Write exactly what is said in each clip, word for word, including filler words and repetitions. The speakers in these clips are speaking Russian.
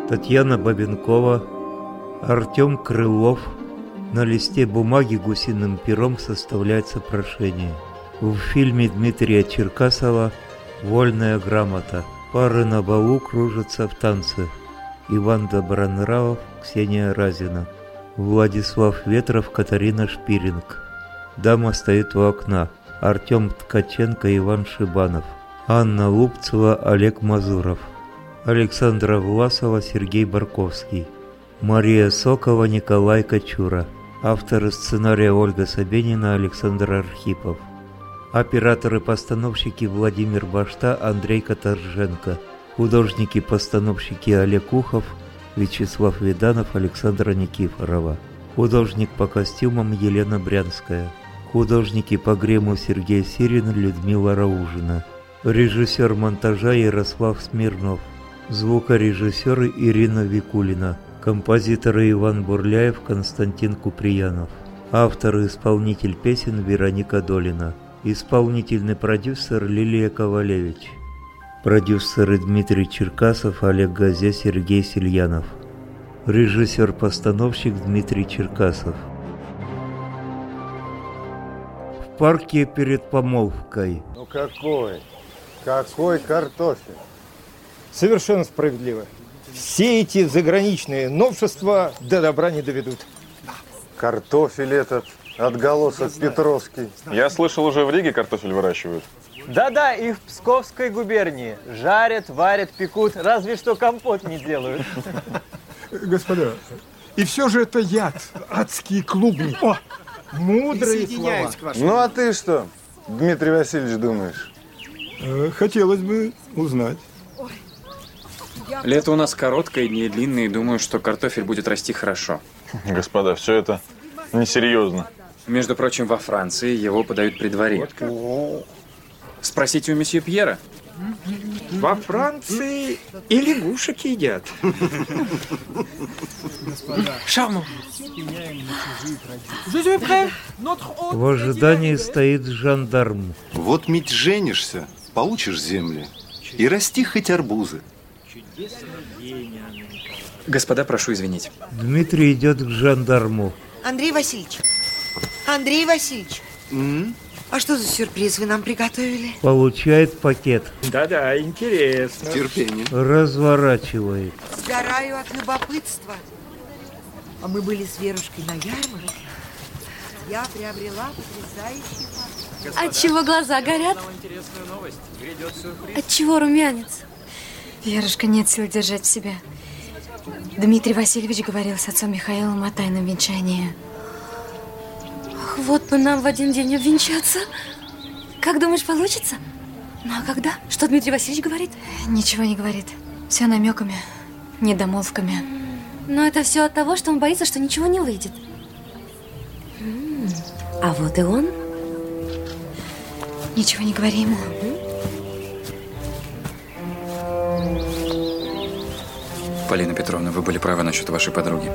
Татьяна Бабенкова, Артем Крылов. На листе бумаги гусиным пером составляется прошение. В фильме Дмитрия Черкасова «Вольная грамота». Пары на балу кружатся в танце. Иван Добронравов, Ксения Разина. Владислав Ветров, Катарина Шпиринг. Дама стоит у окна. Артем Ткаченко, Иван Шибанов. Анна Лупцева, Олег Мазуров. Александра Власова, Сергей Барковский. Мария Сокова, Николай Кочура. Авторы сценария Ольга Собенина, Александр Архипов. Операторы-постановщики Владимир Башта, Андрей Каторженко. Художники-постановщики Олег Ухов, Вячеслав Виданов, Александра Никифорова. Художник по костюмам Елена Брянская. Художники по гриму Сергей Сирин, Людмила Раужина. Режиссер монтажа Ярослав Смирнов. Звукорежиссеры Ирина Викулина. Композиторы Иван Бурляев, Константин Куприянов. Автор и исполнитель песен Вероника Долина. Исполнительный продюсер Лилия Ковалевич. Продюсеры Дмитрий Черкасов, Олег Газе, Сергей Сильянов. Режиссер-постановщик Дмитрий Черкасов. В парке перед помолвкой. Ну какой? Какой картофель? Совершенно справедливо. Все эти заграничные новшества до добра не доведут. Картофель этот, отголосок Петровский. Я слышал, уже в Риге картофель выращивают. Да-да, и в Псковской губернии. Жарят, варят, пекут, разве что компот не делают. Господа, и все же это яд, адские клубни. О, мудрые слова. Ну а ты что, Дмитрий Васильевич, думаешь? Хотелось бы узнать. Лето у нас короткое, дни длинные. Думаю, что картофель будет расти хорошо. Господа, все это несерьезно. Между прочим, во Франции его подают при дворе. Спросите у месье Пьера. Во Франции и лягушек едят. Шарму. В ожидании стоит жандарм. Вот ведь женишься, получишь земли и расти хоть арбузы. Господа, прошу извинить. Дмитрий идет к жандарму. Андрей Васильевич, Андрей Васильевич, М? а что за сюрприз вы нам приготовили? Получает пакет. Да-да, интересно. Терпение. Разворачивает. Сгораю от любопытства. А мы были с Верушкой на ярмарке. Я приобрела потрясающий пакет. Отчего глаза горят? Отчего румянец? Верушка, нет сил держать в себе. Дмитрий Васильевич говорил с отцом Михаилом о тайном венчании. Ах, вот бы нам в один день обвенчаться. Как думаешь, получится? Ну а когда? Что Дмитрий Васильевич говорит? Ничего не говорит. Все намеками, недомолвками. Но это все от того, что он боится, что ничего не выйдет. А вот и он. Ничего не говори ему. Полина Петровна, вы были правы насчет вашей подруги.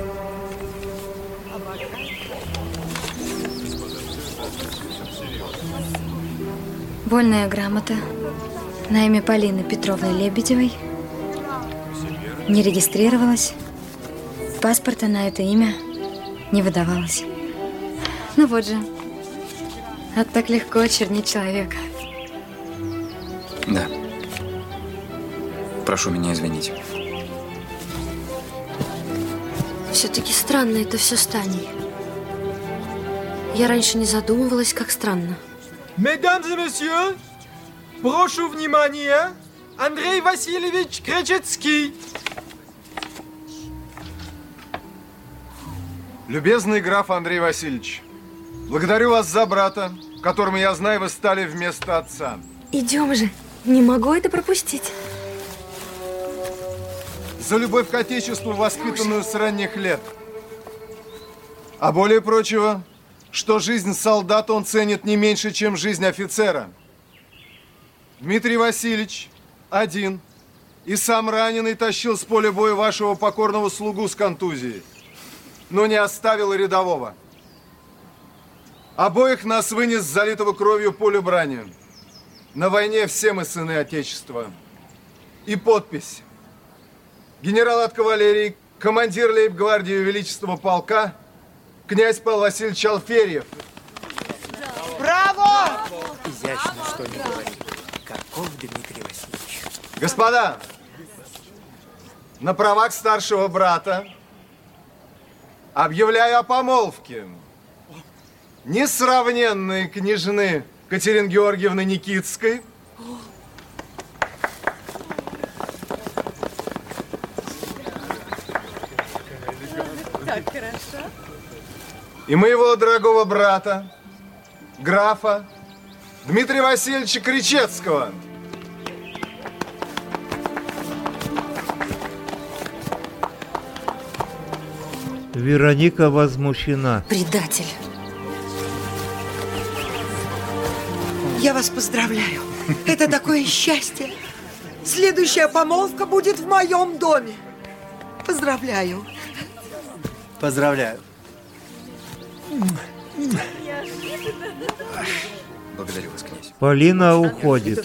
Вольная грамота на имя Полины Петровны Лебедевой не регистрировалась. Паспорта на это имя не выдавалось. Ну вот же. А так легко очернить человека. Да. Прошу меня извинить. Все-таки странно это все с Таней. Я раньше не задумывалась, как странно. Mesdames et messieurs, прошу внимания, Андрей Васильевич Кречетский. Любезный граф Андрей Васильевич, благодарю вас за брата, которому, я знаю, вы стали вместо отца. Идем же, не могу это пропустить. За любовь к Отечеству, воспитанную с ранних лет. А более прочего, что жизнь солдата он ценит не меньше, чем жизнь офицера. Дмитрий Васильевич один и сам раненый тащил с поля боя вашего покорного слугу с контузией, но не оставил рядового. Обоих нас вынес с залитого кровью поле брани. На войне все мы сыны Отечества. И подпись. генерал от кавалерии, командир лейб-гвардии Величественного полка, князь Павел Васильевич Алферьев. Браво! Изящно, что не говори. Каков Дмитрий Васильевич? Господа, на правах старшего брата объявляю о помолвке несравненной княжны Катерины Георгиевны Никитской Так хорошо. и моего дорогого брата, графа Дмитрия Васильевича Кричевского. Вероника возмущена. Предатель. Я вас поздравляю. Это такое счастье. Следующая помолвка будет в моем доме. Поздравляю. Поздравляю. Благодарю вас, князь. Полина уходит.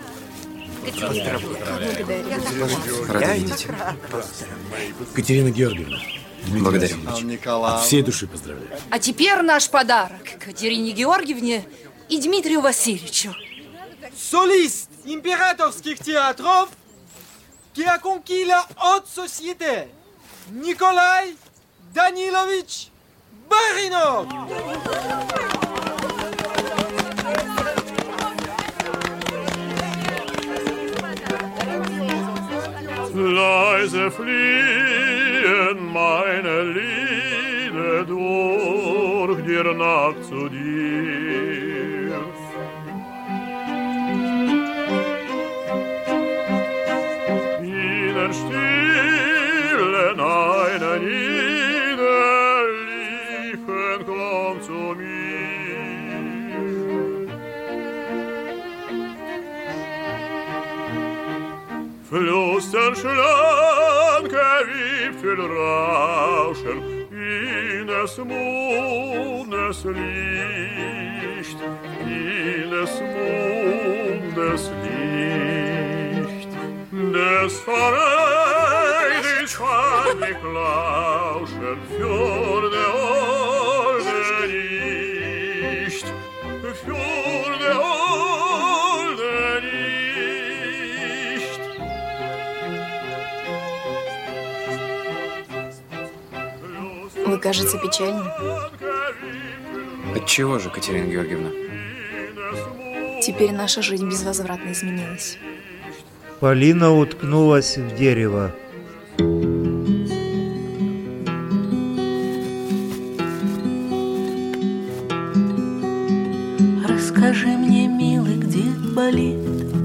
Рада видеть. Катерина Георгиевна. Благодарю. От всей души поздравляю. А теперь наш подарок Катерине Георгиевне и Дмитрию Васильевичу. Солист императорских театров, qui a conquis la haute société, Николай Данилович Баринов. Leise fliehen meine Lieder durch die Nacht zu dir. In den Stillen einer niederliefen Klang zu mir. Flüstern schlanke Wipfelrauschen in des Mondes Licht, in des Mondes Licht, des Freudig schweinig lauschen für der Olde nicht, für der Olde nicht. Вы, кажется, печальны. Отчего же, Катерина Георгиевна? Теперь наша жизнь безвозвратно изменилась. Полина уткнулась в дерево. Расскажи мне, милый, где болит.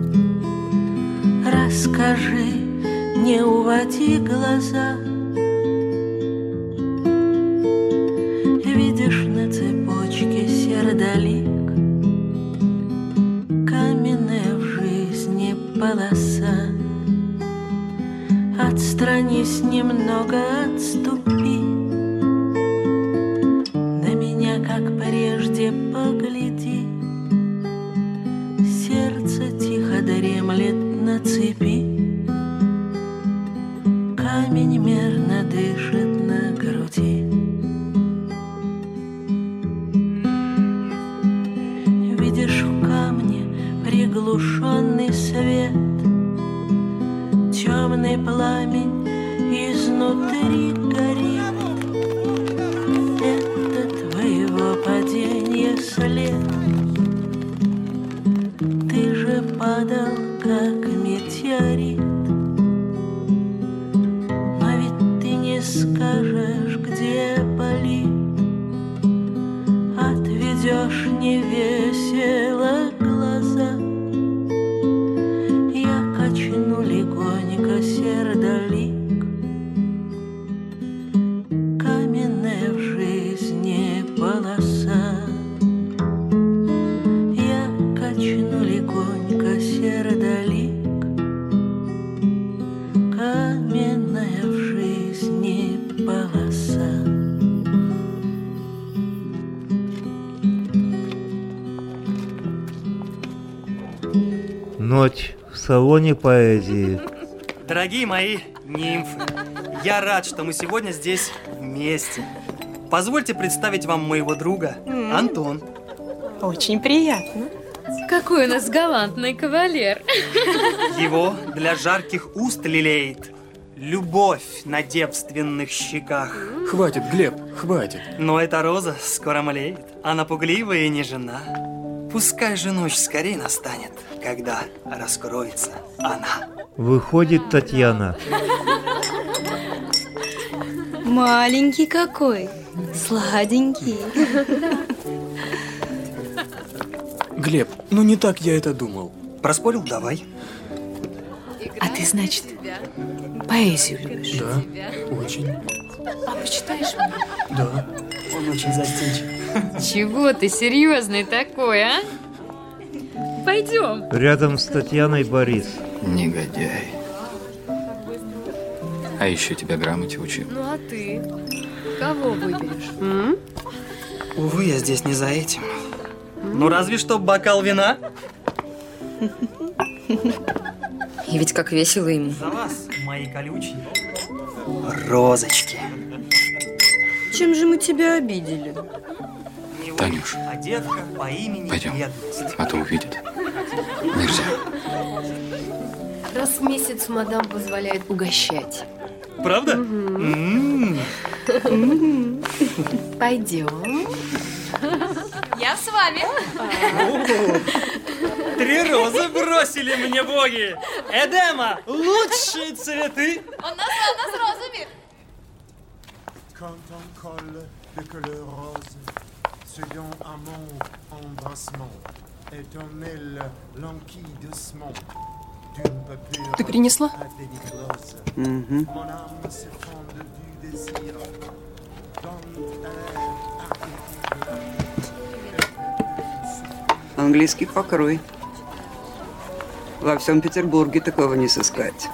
Расскажи, не уводи глаза. Видишь на цепочке сердолик, каменная в жизни полоса. Отстранись немного, отступи, на меня, как прежде, погляди. Сердце тихо дремлет на цепи, камень мерно дышит на груди. Видишь в камне приглушенный свет, темный пламень изнутри горит. Это твоего падения след. Ты же падал, как метеорит. Но ведь ты не скажешь, где болит. Отведешь невесело глаза. Я качну легонько сердолик, каменная в жизни полоса. Я качну легонько сердолик, каменная в жизни полоса. Ночь в салоне поэзии. Дорогие мои, нимфы, я рад, что мы сегодня здесь вместе. Позвольте представить вам моего друга, mm. Антон. Очень приятно. Какой у нас галантный кавалер. Его для жарких уст лелеет любовь на девственных щеках. Хватит, Глеб, хватит. Но эта роза скоро млеет. Она пугливая и не жена. Пускай же ночь скорее настанет, когда раскроется она. Выходит Татьяна. Маленький какой, сладенький. Глеб, ну не так я это думал. Проспорил? Давай. А ты, значит, поэзию любишь? Да, очень. А почитаешь мне? Да. Он очень застенчив. Чего ты серьезный такой, а? Пойдем. Рядом с Татьяной Борис. Негодяй. А еще тебя грамоте учил. Ну а ты? Кого выберешь? М? Увы, я здесь не за этим. Ну разве что бокал вина. И ведь как весело ему. За вас, мои колючие розочки. Чем же мы тебя обидели? Танюш, а девка по имени пойдем, Бедность. а то увидит. Нельзя. Раз в месяц мадам позволяет угощать. Правда? Угу. Пойдем. Я с вами. Три розы бросили мне боги. Эдема, лучшие цветы. Он назвал нас розами. Quand on colle de couleur rose, second amour, embrassement, et on mêle l'enquille doucement. Ты принесла? Угу. Английский покрой. Во всем Петербурге такого не сыскать.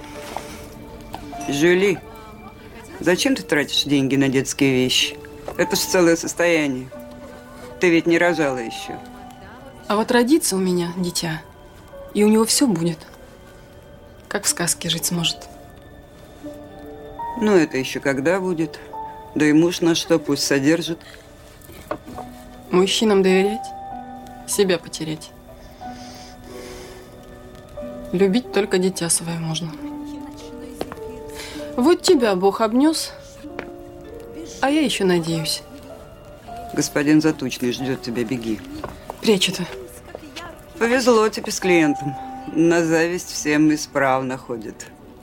Жюли, зачем ты тратишь деньги на детские вещи? Это ж целое состояние. Ты ведь не рожала еще. А вот родится у меня дитя, и у него все будет. Как в сказке жить сможет. Ну, это еще когда будет? Да и муж на что, пусть содержит. Мужчинам доверять, себя потерять. Любить только дитя свое можно. Вот тебя Бог обнес, а я еще надеюсь. Господин Затучный ждет тебя, беги. Прячь это. Повезло тебе с клиентом. На зависть всем исправно ходит.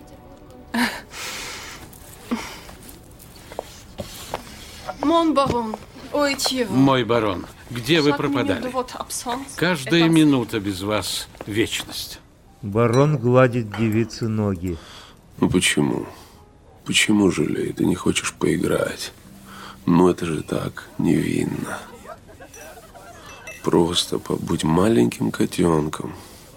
Мон барон, ой, чего? Мой барон, где вы пропадали? Каждая минута без вас – вечность. Барон гладит девице ноги. Ну почему? Почему, Жюли, ты не хочешь поиграть? Ну это же так невинно. Просто побудь маленьким котенком.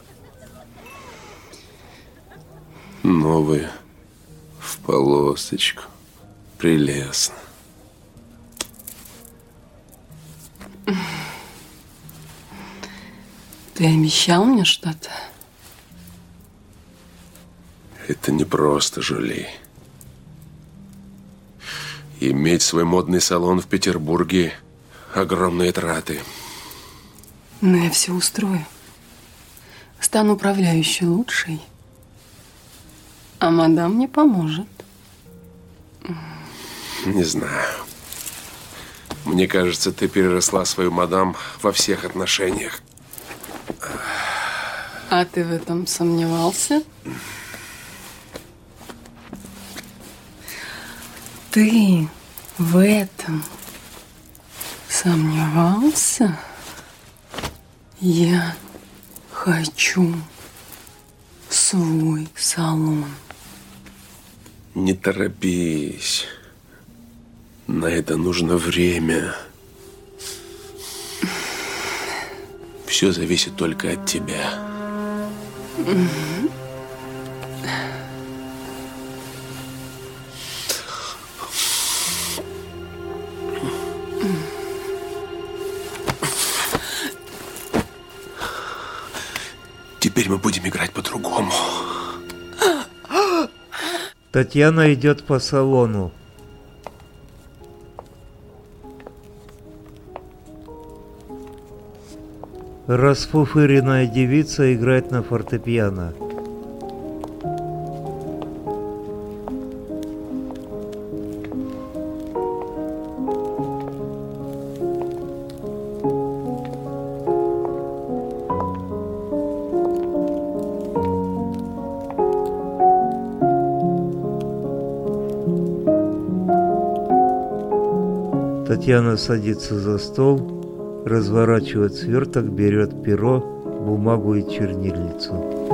Новые в полосочку. Прелестно. Ты обещал мне что-то? Это не просто, Жюли. Иметь свой модный салон в Петербурге – огромные траты. Но я все устрою. Стану управляющей лучшей. А мадам мне поможет. Не знаю. Мне кажется, ты переросла свою мадам во всех отношениях. А ты в этом сомневался? Ты в этом сомневался? Я хочу свой салон. Не торопись. На это нужно время. Все зависит только от тебя. Теперь мы будем играть по-другому. Татьяна идет по салону. Расфуфыренная девица играет на фортепиано. Татьяна садится за стол, разворачивает сверток, берет перо, бумагу и чернильницу.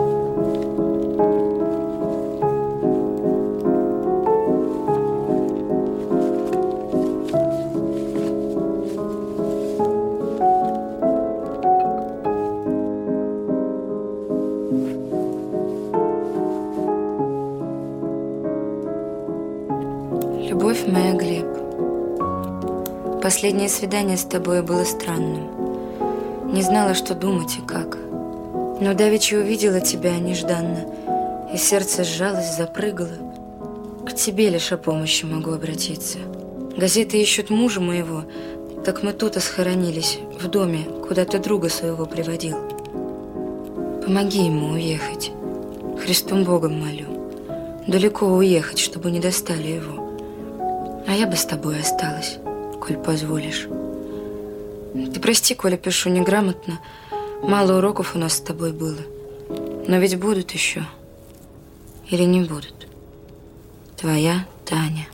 Любовь моя, Глеб. Последнее свидание с тобой было странным. Не знала, что думать и как. Но давеча увидела тебя нежданно, и сердце сжалось, запрыгало. К тебе лишь о помощи могу обратиться. Газеты ищут мужа моего, так мы тут и схоронились, в доме, куда ты друга своего приводил. Помоги ему уехать. Христом Богом молю. Далеко уехать, чтобы не достали его. А я бы с тобой осталась, коль позволишь. Ты прости, коли пишу неграмотно. Мало уроков у нас с тобой было. Но ведь будут еще. Или не будут. Твоя Таня.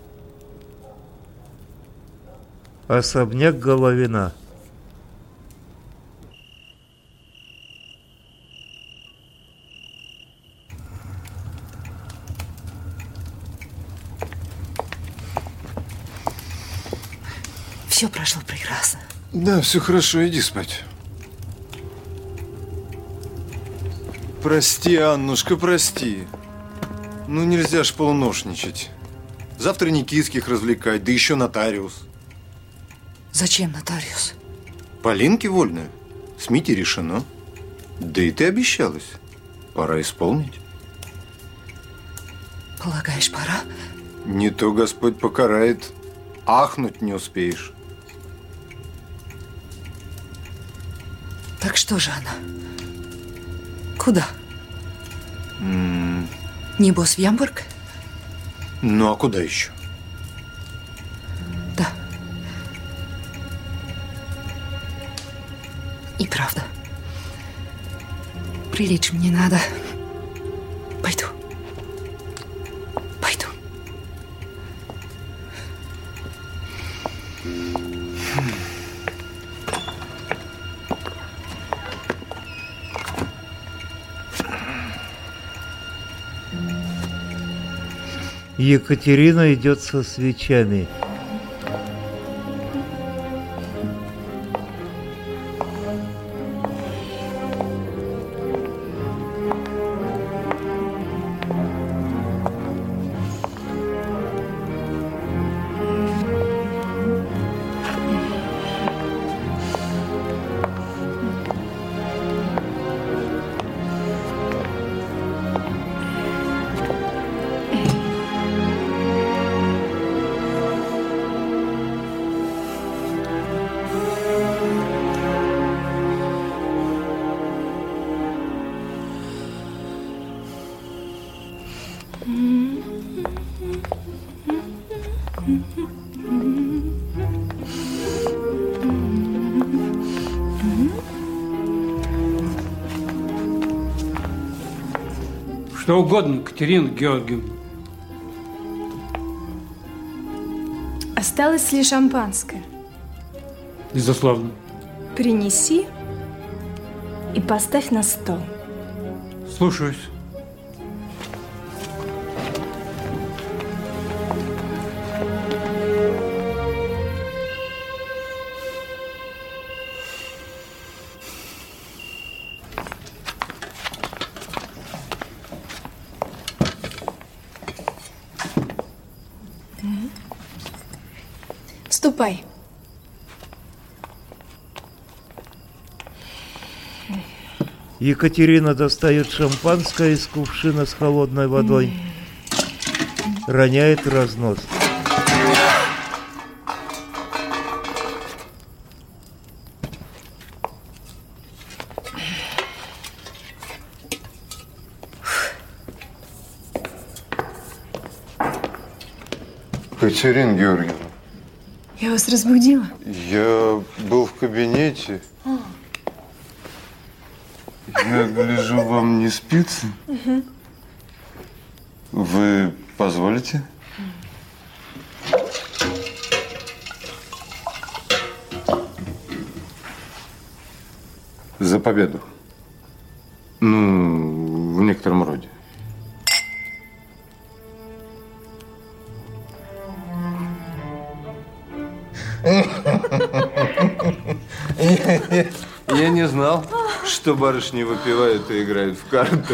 Особняк Головина. Все прошло прекрасно. Да, все хорошо, иди спать. Прости, Аннушка, прости. Ну нельзя ж полуношничать. Завтра Никитских развлекать, да еще нотариус. Зачем нотариус? Полинке вольная. С Митей решено. Да и ты обещалась. Пора исполнить. Полагаешь, пора? Не то Господь покарает. Ахнуть не успеешь. Так что же она? Куда? М-м- Небось, в Ямбург? Ну, а куда еще? Да. И правда. Прилечь мне надо. Пойду. Пойду. Екатерина идет со свечами. Что угодно, Катерина Георгиевна. Осталось ли шампанское? Безусловно. Принеси и поставь на стол. Слушаюсь. Ступай. Екатерина достает шампанское из кувшина с холодной водой. роняет разнос. Катерина Георгиевна. Я вас разбудила? Я был в кабинете. А. Я гляжу, вам не спится. Угу. Вы позволите? За победу. Ну, в некотором роде. Я не знал, что барышни выпивают и играют в карты.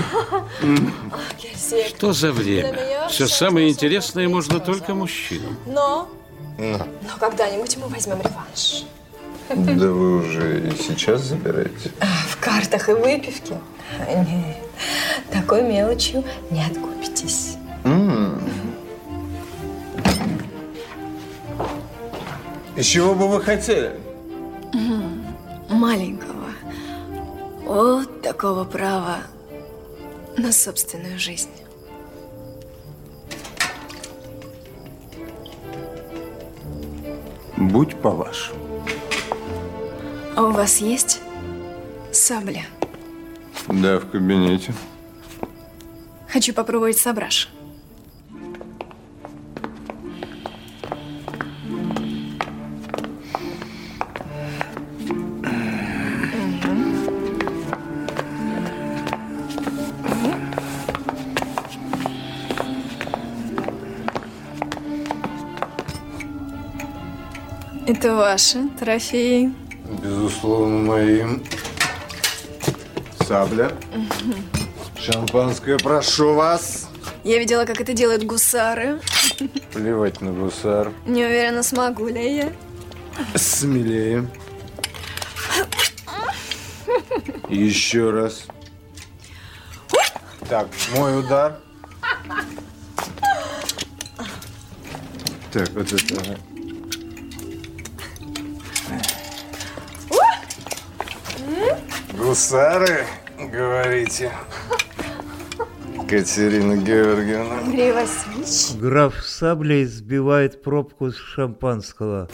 Что за время? Все самое интересное можно только мужчинам. Но, Но. но когда-нибудь мы возьмем реванш. Да вы уже и сейчас забираете. В картах и выпивке? Нет, такой мелочью не откупитесь. М-м. И чего бы вы хотели? Маленького. Вот такого права на собственную жизнь. Будь по-вашему. А у вас есть сабля? Да, в кабинете. Хочу попробовать сабраж. Это ваши трофеи? Безусловно, моим. Сабля. Шампанское, прошу вас. Я видела, как это делают гусары. Плевать на гусар. Не уверена, смогу ли я. Смелее. Еще раз. Так, мой удар. Так, вот это. Гусары, говорите, Катерина Георгиевна. Андрей Васильевич. Граф саблей сбивает пробку с шампанского.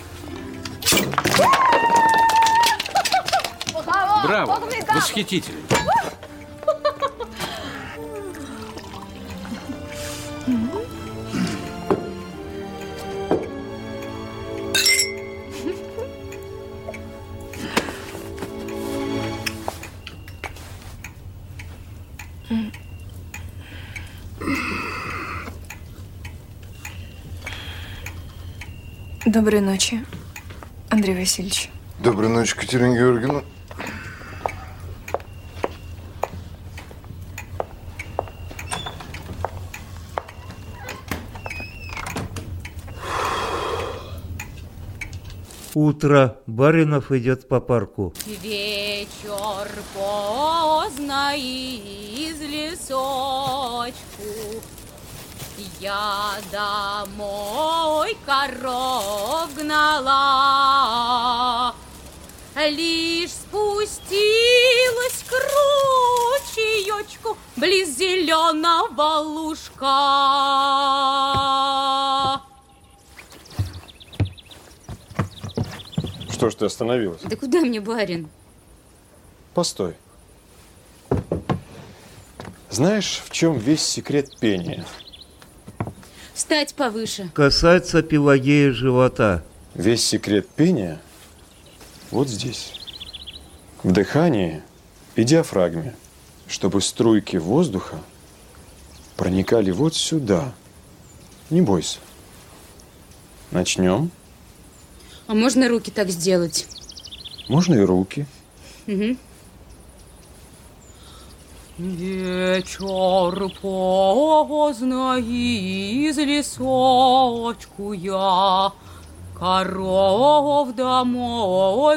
Браво! Восхитительно! Доброй ночи, Андрей Васильевич. Доброй ночи, Катерина Георгиевна. Утро. Баринов идет по парку. Вечер поздно из лесочку. Я домой коров гнала, лишь спустилась к ручеечку близ зеленого лужка. Что ж ты остановилась? Да куда мне, барин? Постой. Знаешь, в чем весь секрет пения? Встать повыше. Касается Пелагея живота. Весь секрет пения вот здесь. В дыхании и диафрагме, чтобы струйки воздуха проникали вот сюда. Не бойся. Начнем. А можно руки так сделать? Можно и руки. Угу. Вечер поздно из лесочку я коров домой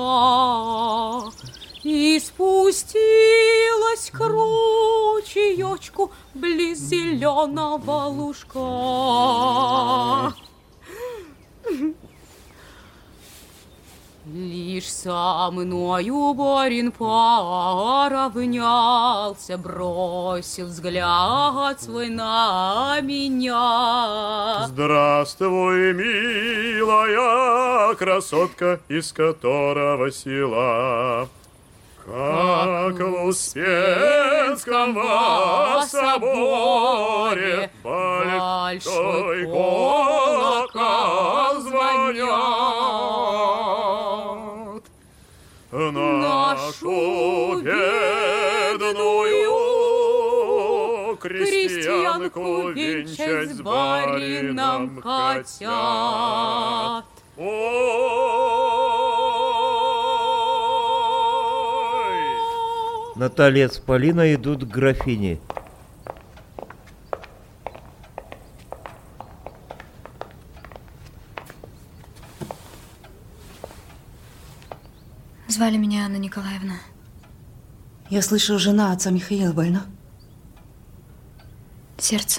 гнала и спустилась к ручеечку лесочку близ зеленого лужка. Лишь со мною барин поравнялся, бросил взгляд свой на меня. Здравствуй, милая красотка, из которого села. Как в Успенском соборе большой колокол звонят. Нашу бедную крестьянку венчать с барином хотят. Наталья с Полиной идут к графине. Звали меня Анна Николаевна. Я слышала, жена отца Михаила больна. Сердце.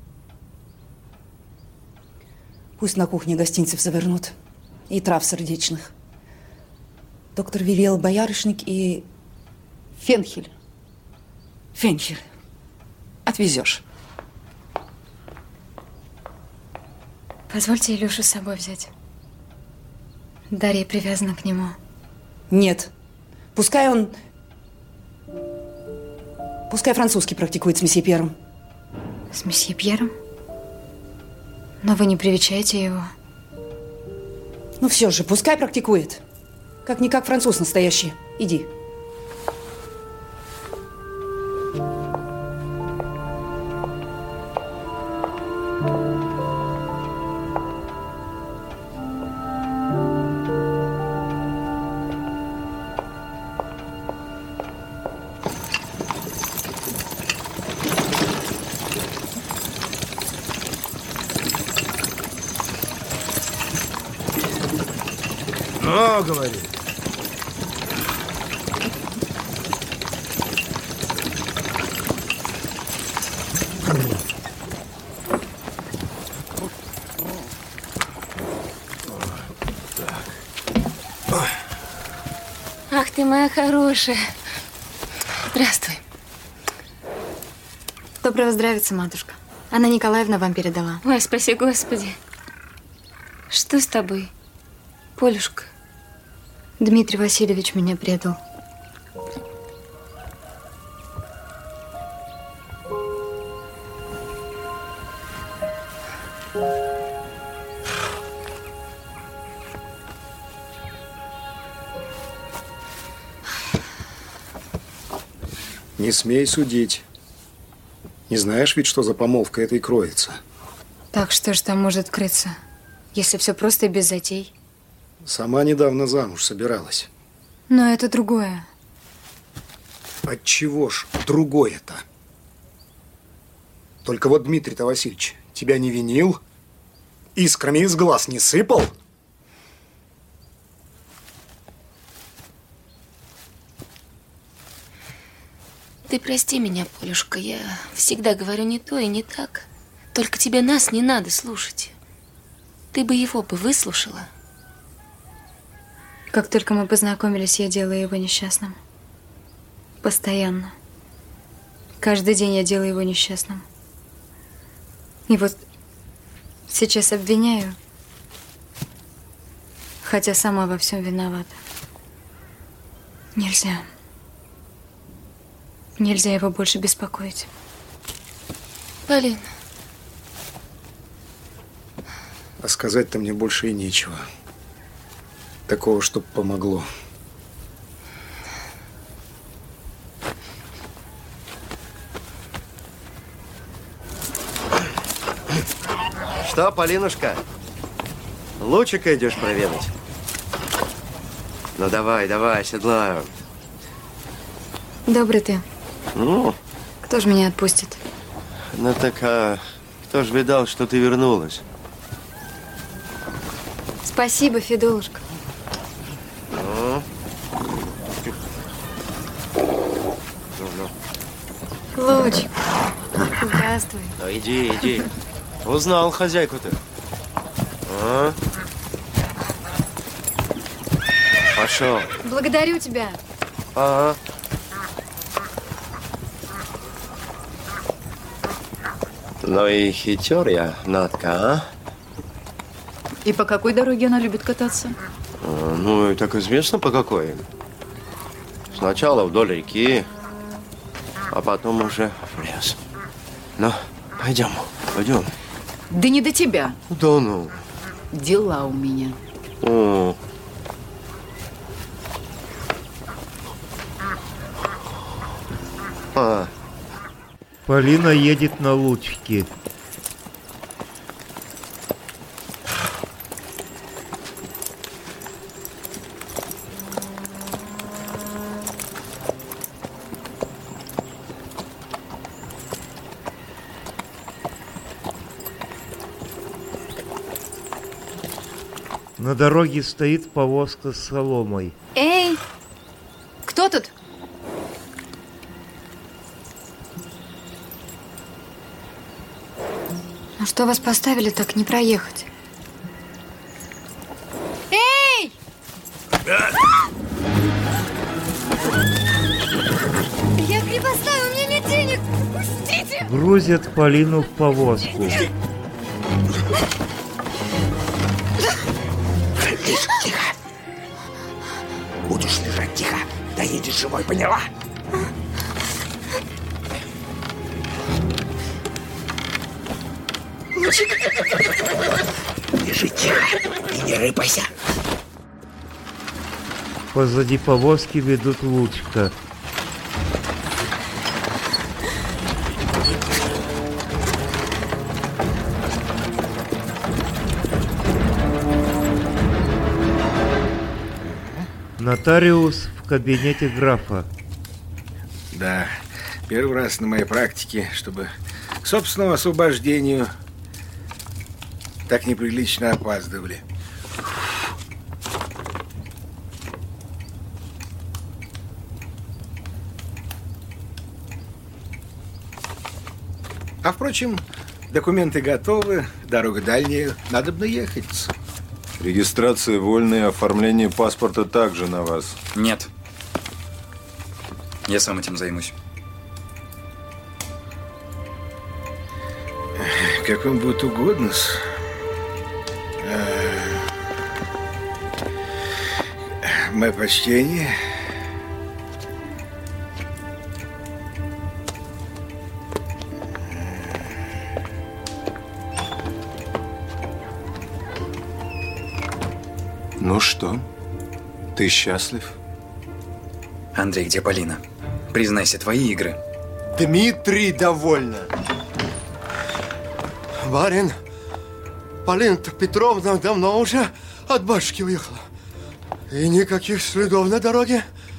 Пусть на кухне гостинцев завернут. И трав сердечных. Доктор велел боярышник и фенхель. Фенхель. Отвезешь. Позвольте Илюшу с собой взять. Дарья привязана к нему. Нет. Пускай он... Пускай французский практикует с месье Пьером. С месье Пьером? Но вы не привечаете его. Ну все же, пускай практикует. Как-никак француз настоящий. Иди. Ну, говори. Ах ты моя хорошая. Здравствуй. Доброго здравица, матушка. Анна Николаевна вам передала. Ой, спаси Господи. Что с тобой, Полюшка? Дмитрий Васильевич меня предал. Не смей судить. Не знаешь ведь, что за помолвка этой кроется? Так что ж там может крыться, если все просто и без затей? Сама недавно замуж собиралась. Но это другое. Отчего ж другое-то? Только вот Дмитрий-то Васильевич тебя не винил? Искрами из глаз не сыпал? Ты прости меня, Полюшка, я всегда говорю не то и не так. Только тебе нас не надо слушать. Ты бы его бы выслушала. Как только мы познакомились, я делала его несчастным. Постоянно. Каждый день я делаю его несчастным. И вот сейчас обвиняю, хотя сама во всем виновата. Нельзя. Нельзя его больше беспокоить. Полина. А сказать-то мне больше и нечего. Такого, чтоб помогло. Что, Полинушка, лучика идешь проведать? Ну давай, давай, седлаю. Добрый ты. Ну? Кто же меня отпустит? Ну так, а кто ж видал, что ты вернулась? Спасибо, Федулушка. Ну? Ну, ну. Лучик. Здравствуй. Ну иди, иди. Узнал хозяйку-то. А? Пошел. Благодарю тебя. Ага. Ну и хитер я, Надка, а? И по какой дороге она любит кататься? А, ну, и так известно, по какой. Сначала вдоль реки, а потом уже в лес. Ну, пойдем, пойдем. Да не до тебя. Да ну. Дела у меня. О. А. Полина едет на лучке. На дороге стоит повозка с соломой. Эй! Кто тут? Ну что вас поставили, так не проехать? Эй! Я крепостная, у меня нет денег! Пустите! Грузят Полину в повозку. Лежь тихо. Будешь лежать тихо. Доедешь живой, поняла? Лежи тихо и не рыпайся. Позади повозки ведут лучка. Нотариус в кабинете графа. Да, первый раз на моей практике, чтобы к собственному освобождению так неприлично опаздывали. А впрочем, документы готовы, дорога дальняя, надобно ехать. Регистрация вольная и оформление паспорта также на вас. Нет. Я сам этим займусь. Как вам будет угодно. Мое почтение. Ну что, ты счастлив? Андрей, где Полина? Признайся, твои игры. Дмитрий, довольно. Барин, Полина Петровна давно уже от башки уехала. И никаких следов на дороге.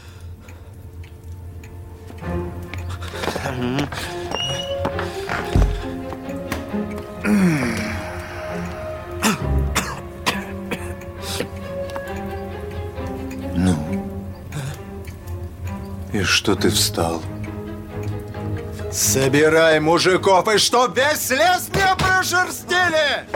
Ну? И что ты встал? Собирай мужиков, и чтоб весь лес не прошерстили!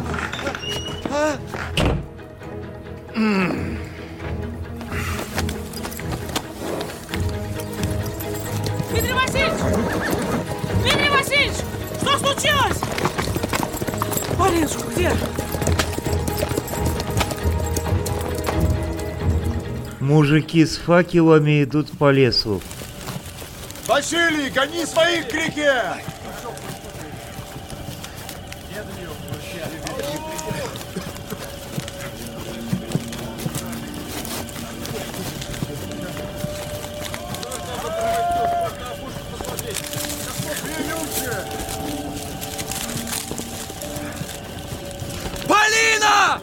Дмитрий Васильевич! Дмитрий Васильевич! Что случилось? Полинушка, где? Мужики с факелами идут по лесу. Василий, гони своих к реке! Полина!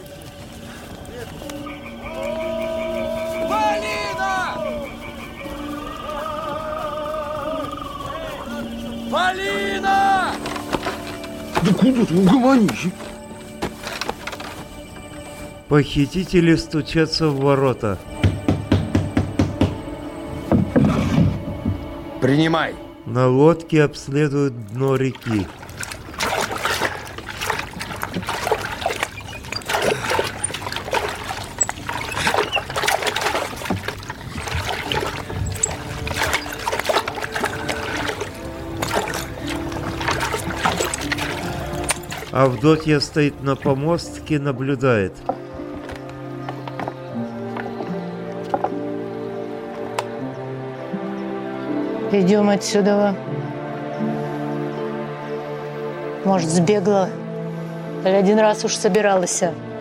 Полина! Да куда ты? Угомонись. Похитители стучатся в ворота. Принимай. На лодке обследуют дно реки. Авдотья стоит на помостке, наблюдает. Идем отсюда. Может, сбегла? Или один раз уж собиралась?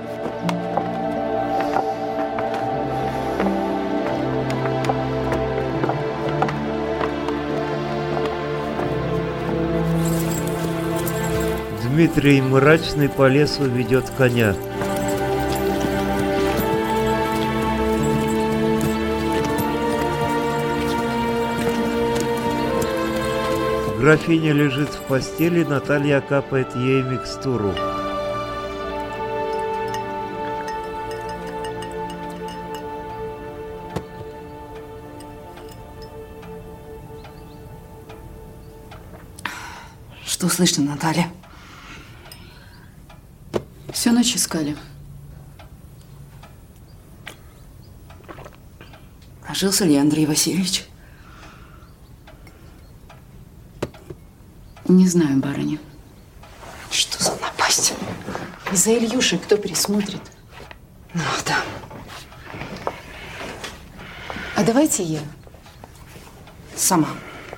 Дмитрий мрачный по лесу ведет коня. Графиня лежит в постели, Наталья капает ей микстуру. Что слышно, Наталья? Всю ночь искали. Ожился ли Андрей Васильевич? Не знаю, барыня. Что за напасть? И за Ильюшей кто присмотрит? Ну, да. А давайте я. Сама.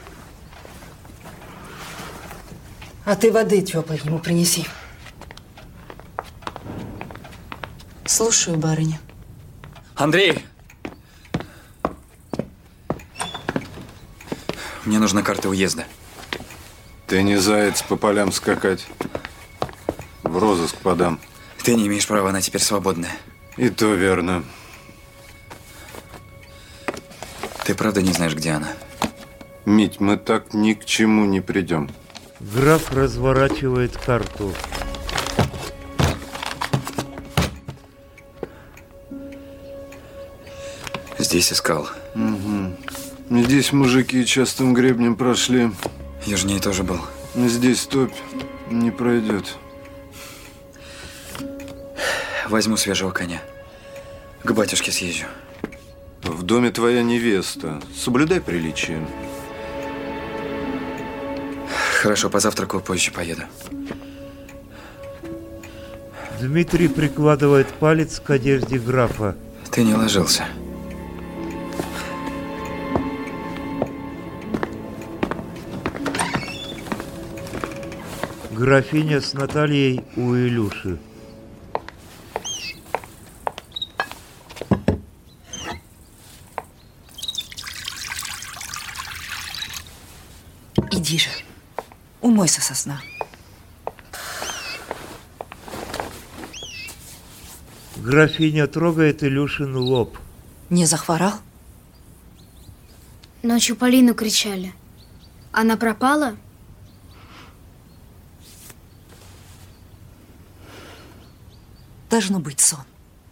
А ты воды теплой ему принеси. Слушаю, барыня. Андрей! Мне нужна карта уезда. Ты не заяц по полям скакать. В розыск подам. Ты не имеешь права, она теперь свободная. И то верно. Ты правда не знаешь, где она? Мить, мы так ни к чему не придем. Граф разворачивает карту. Здесь искал. Угу. Здесь мужики частым гребнем прошли. Южнее тоже был. Здесь топь не пройдет. Возьму свежего коня. К батюшке съезжу. В доме твоя невеста. Соблюдай приличие. Хорошо, позавтракаю, позже поеду. Дмитрий прикладывает палец к одежде графа. Ты не ложился. Графиня с Натальей у Илюши. Иди же, умойся со сна. Графиня трогает Илюшин лоб. Не захворал? Ночью Полину кричали. Она пропала? Должно быть сон.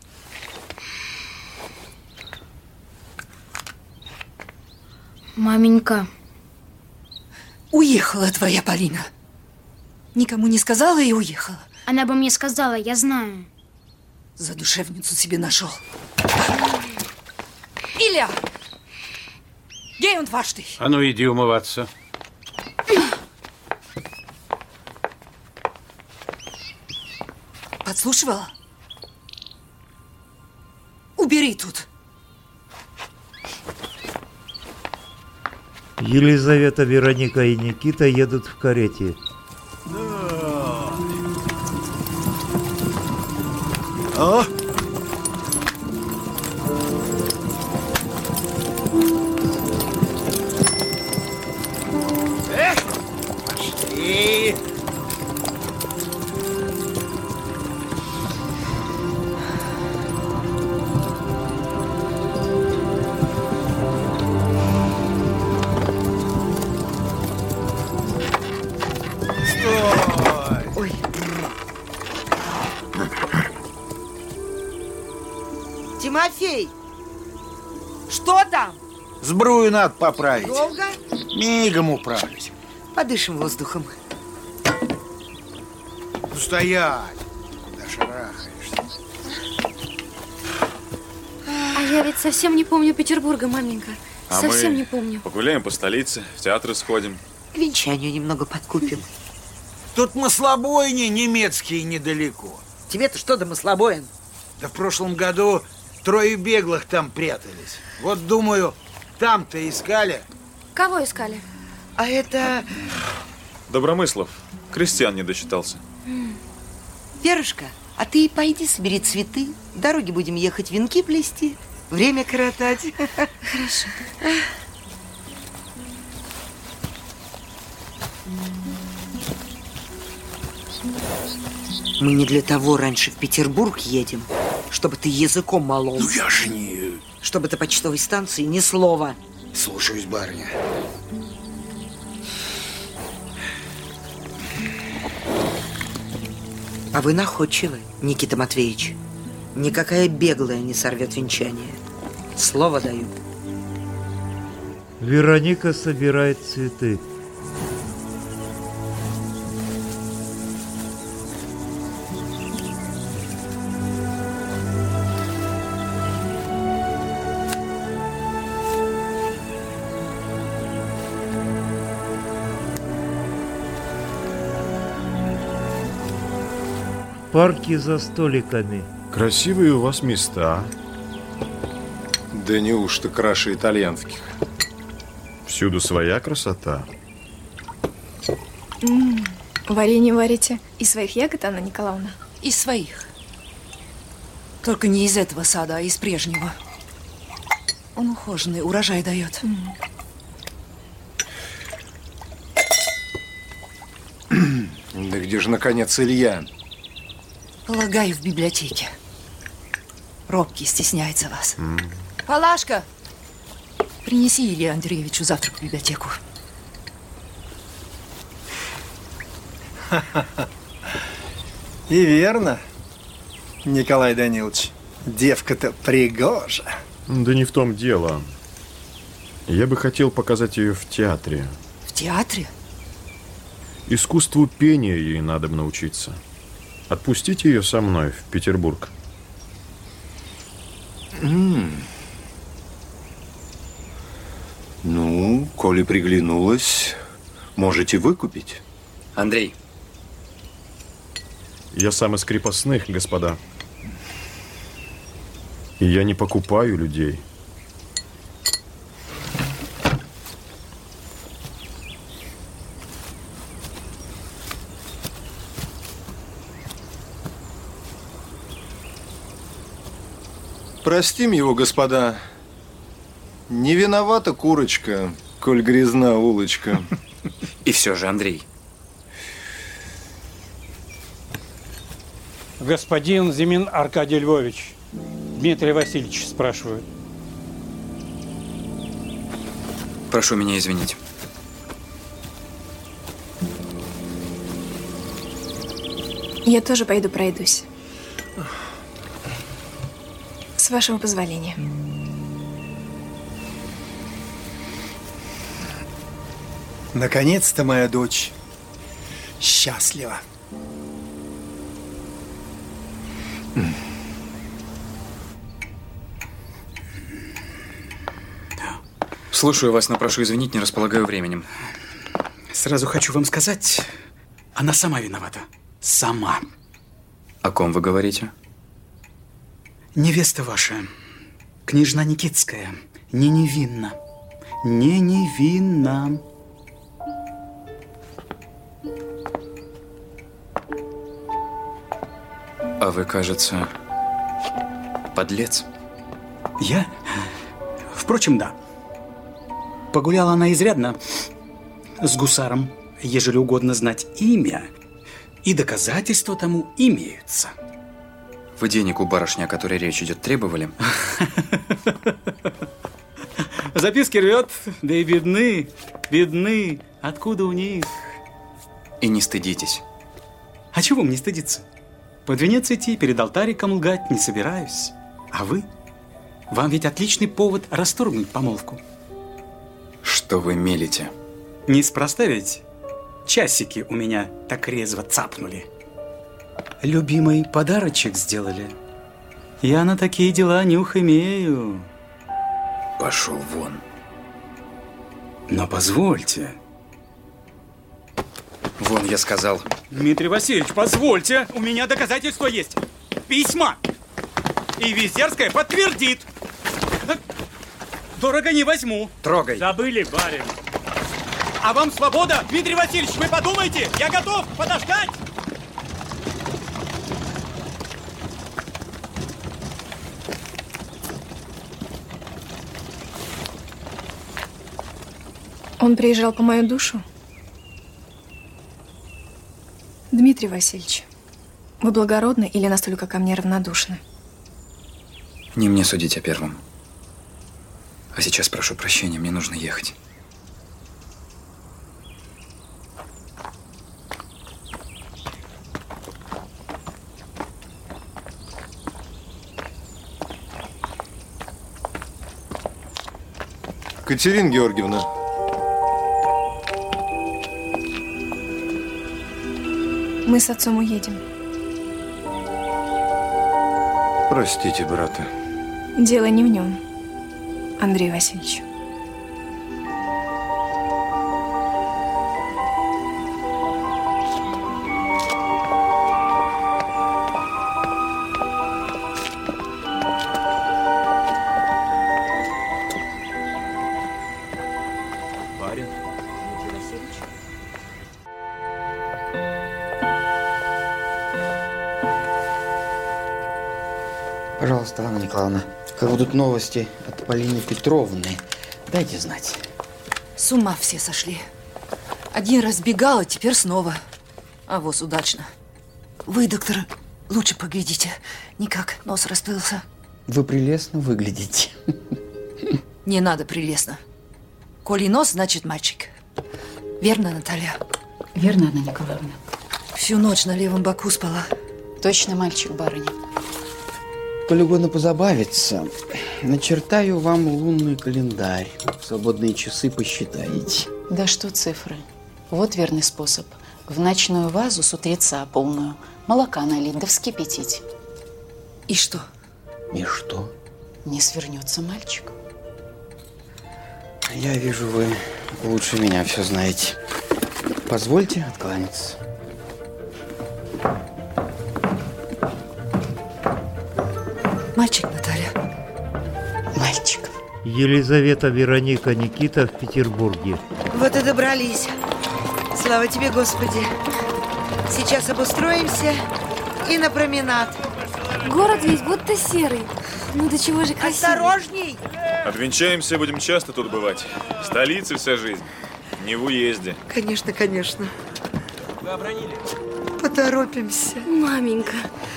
Маменька. Уехала твоя Полина. Никому не сказала и уехала. Она бы мне сказала, я знаю. Задушевницу себе нашел. Илья! Где он ваш ты? А ну иди умываться. Подслушивала? Убери тут. Елизавета, Вероника и Никита едут в карете. А? Эх, пошли. Ой. Тимофей, что там? Сбрую надо поправить. Долго? Мигом управлюсь. Подышим воздухом. Ну, стоять! Куда шарахаешься? А я ведь совсем не помню Петербурга, маменька. А совсем мы не помню. Погуляем по столице, в театры сходим. К венчанию немного подкупим. Тут маслобойни немецкие недалеко. Тебе-то что до маслобоин? Да в прошлом году трое беглых там прятались. Вот думаю, там-то искали. Кого искали? А это... Добромыслов. Крестьян не досчитался. Верушка, а ты пойди собери цветы. В дороге будем ехать венки плести. Время коротать. Хорошо. Мы не для того раньше в Петербург едем, чтобы ты языком молол. Ну я же не... Чтобы ты по почтовой станции ни слова. Слушаюсь, барыня. А вы находчивы, Никита Матвеевич. Никакая беглая не сорвет венчание. Слово даю. Вероника собирает цветы. Парки за столиками. Красивые у вас места. Да неужто краше итальянских? Всюду своя красота. М-м, варенье варите? Из своих ягод, Анна Николаевна? Из своих. Только не из этого сада, а из прежнего. Он ухоженный, урожай дает. Да где же, наконец, Илья? Полагаю, в библиотеке. Робкий стесняется вас. Mm. Палашка, принеси Илье Андреевичу завтрак в библиотеку. И верно, Николай Данилович. Девка-то пригожа. Да не в том дело. Я бы хотел показать ее в театре. В театре? Искусству пения ей надо бы научиться. Отпустите ее со мной в Петербург. Mm. Ну, коли приглянулась, можете выкупить. Андрей. Я сам из крепостных, господа. И я не покупаю людей. Простим его, господа. Не виновата курочка, коль грязна улочка. И все же, Андрей. Господин Зимин Аркадий Львович, Дмитрий Васильевич спрашивает. Прошу меня извинить. Я тоже пойду пройдусь. С вашего позволения. Наконец-то моя дочь счастлива. Слушаю вас, но прошу извинить, не располагаю временем. Сразу хочу вам сказать, она сама виновата. Сама. О ком вы говорите? Невеста ваша, княжна Никитская, не невинна. Не невинна. А вы, кажется, подлец. Я? Впрочем, да. Погуляла она изрядно с гусаром, ежели угодно знать имя, и доказательства тому имеются. Вы денег у барышни, о которой речь идет, требовали? Записки рвет, да и бедны, бедны. Откуда у них? И не стыдитесь. А чего мне стыдиться? Под венец идти, перед алтариком лгать не собираюсь. А вы? Вам ведь отличный повод расторгнуть помолвку. Что вы мелите? Неспроста ведь часики у меня так резво цапнули. Любимый подарочек сделали. Я на такие дела нюх имею. Пошел вон. Но позвольте. Вон, я сказал. Дмитрий Васильевич, позвольте. У меня доказательства есть. Письма. И Визерская подтвердит. Дорого не возьму. Трогай. Забыли, барин. А вам свобода? Дмитрий Васильевич, вы подумайте. Я готов подождать. Он приезжал по мою душу? Дмитрий Васильевич, вы благородны или настолько ко мне равнодушны? Не мне судить о первом. А сейчас прошу прощения, мне нужно ехать. Катерина Георгиевна. Мы с отцом уедем. Простите, брата. Дело не в нем, Андрей Васильевич. Барин. Пожалуйста, Анна Николаевна, как будут новости от Полины Петровны, дайте знать. С ума все сошли. Один раз бегал, а теперь снова. А вот удачно. Вы, доктор, лучше поглядите. Никак, нос расплылся. Вы прелестно выглядите. Не надо прелестно. Коли нос, значит мальчик. Верно, Наталья? Верно, Анна Николаевна. Всю ночь на левом боку спала. Точно мальчик, барыня. Коли угодно позабавиться, начертаю вам лунный календарь. В свободные часы посчитаете. Да что цифры? Вот верный способ. В ночную вазу с утреца полную молока налить да вскипятить. И что? И что? Не свернется мальчик. Я вижу, вы лучше меня все знаете. Позвольте откланяться. Мальчик, Наталья. Мальчик. Елизавета Вероника Никита в Петербурге. Вот и добрались. Слава тебе, Господи. Сейчас обустроимся и на променад. Город весь будто серый. Ну до чего же красивый. Осторожней! Обвенчаемся, будем часто тут бывать. В столице вся жизнь, не в уезде. Конечно, конечно. Вы обронили? Поторопимся. Маменька.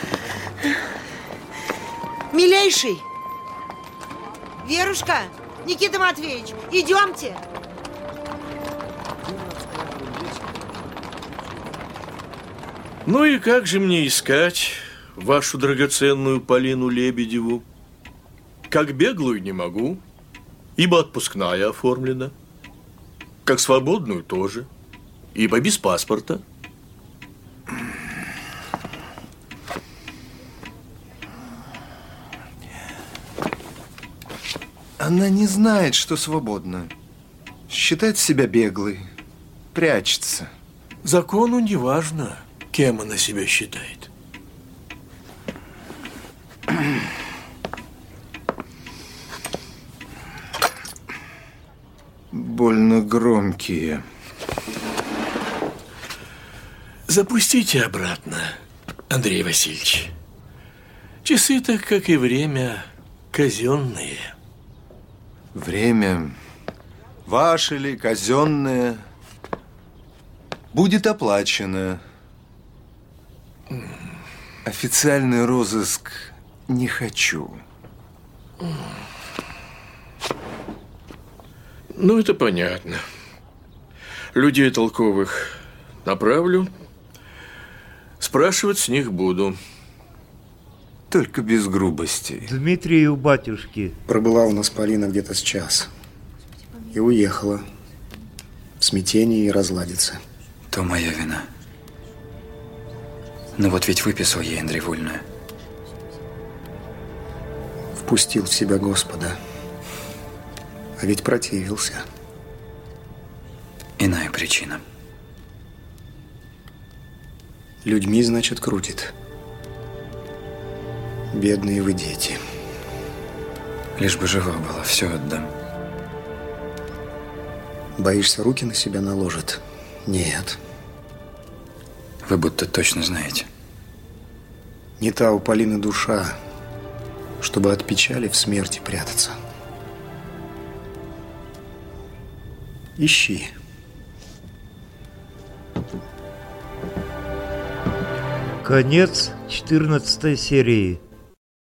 Милейший! Верушка! Никита Матвеевич, идемте! Ну и как же мне искать вашу драгоценную Полину Лебедеву? Как беглую не могу, ибо отпускная оформлена. Как свободную тоже, ибо без паспорта. Она не знает, что свободна. Считает себя беглой. Прячется. Закону не важно, кем она себя считает. Больно громкие. Запустите обратно, Андрей Васильевич. Часы-то, как и время, казенные. Время, ваше ли, казенное, будет оплачено. Официальный розыск не хочу. Ну, это понятно. Людей толковых направлю. Спрашивать с них буду. Только без грубостей. Дмитрий у батюшки. Пробыла у нас Полина где-то с час. И уехала. В смятение и разладится. То моя вина. Но вот ведь выписал ей Андрей вольную. Впустил в себя Господа. А ведь противился. Иная причина. Людьми, значит, крутит. Бедные вы дети. Лишь бы жива была, все отдам. Боишься, руки на себя наложит? Нет. Вы будто точно знаете. Не та у Полины душа, чтобы от печали в смерти прятаться. Ищи. Конец четырнадцатой серии.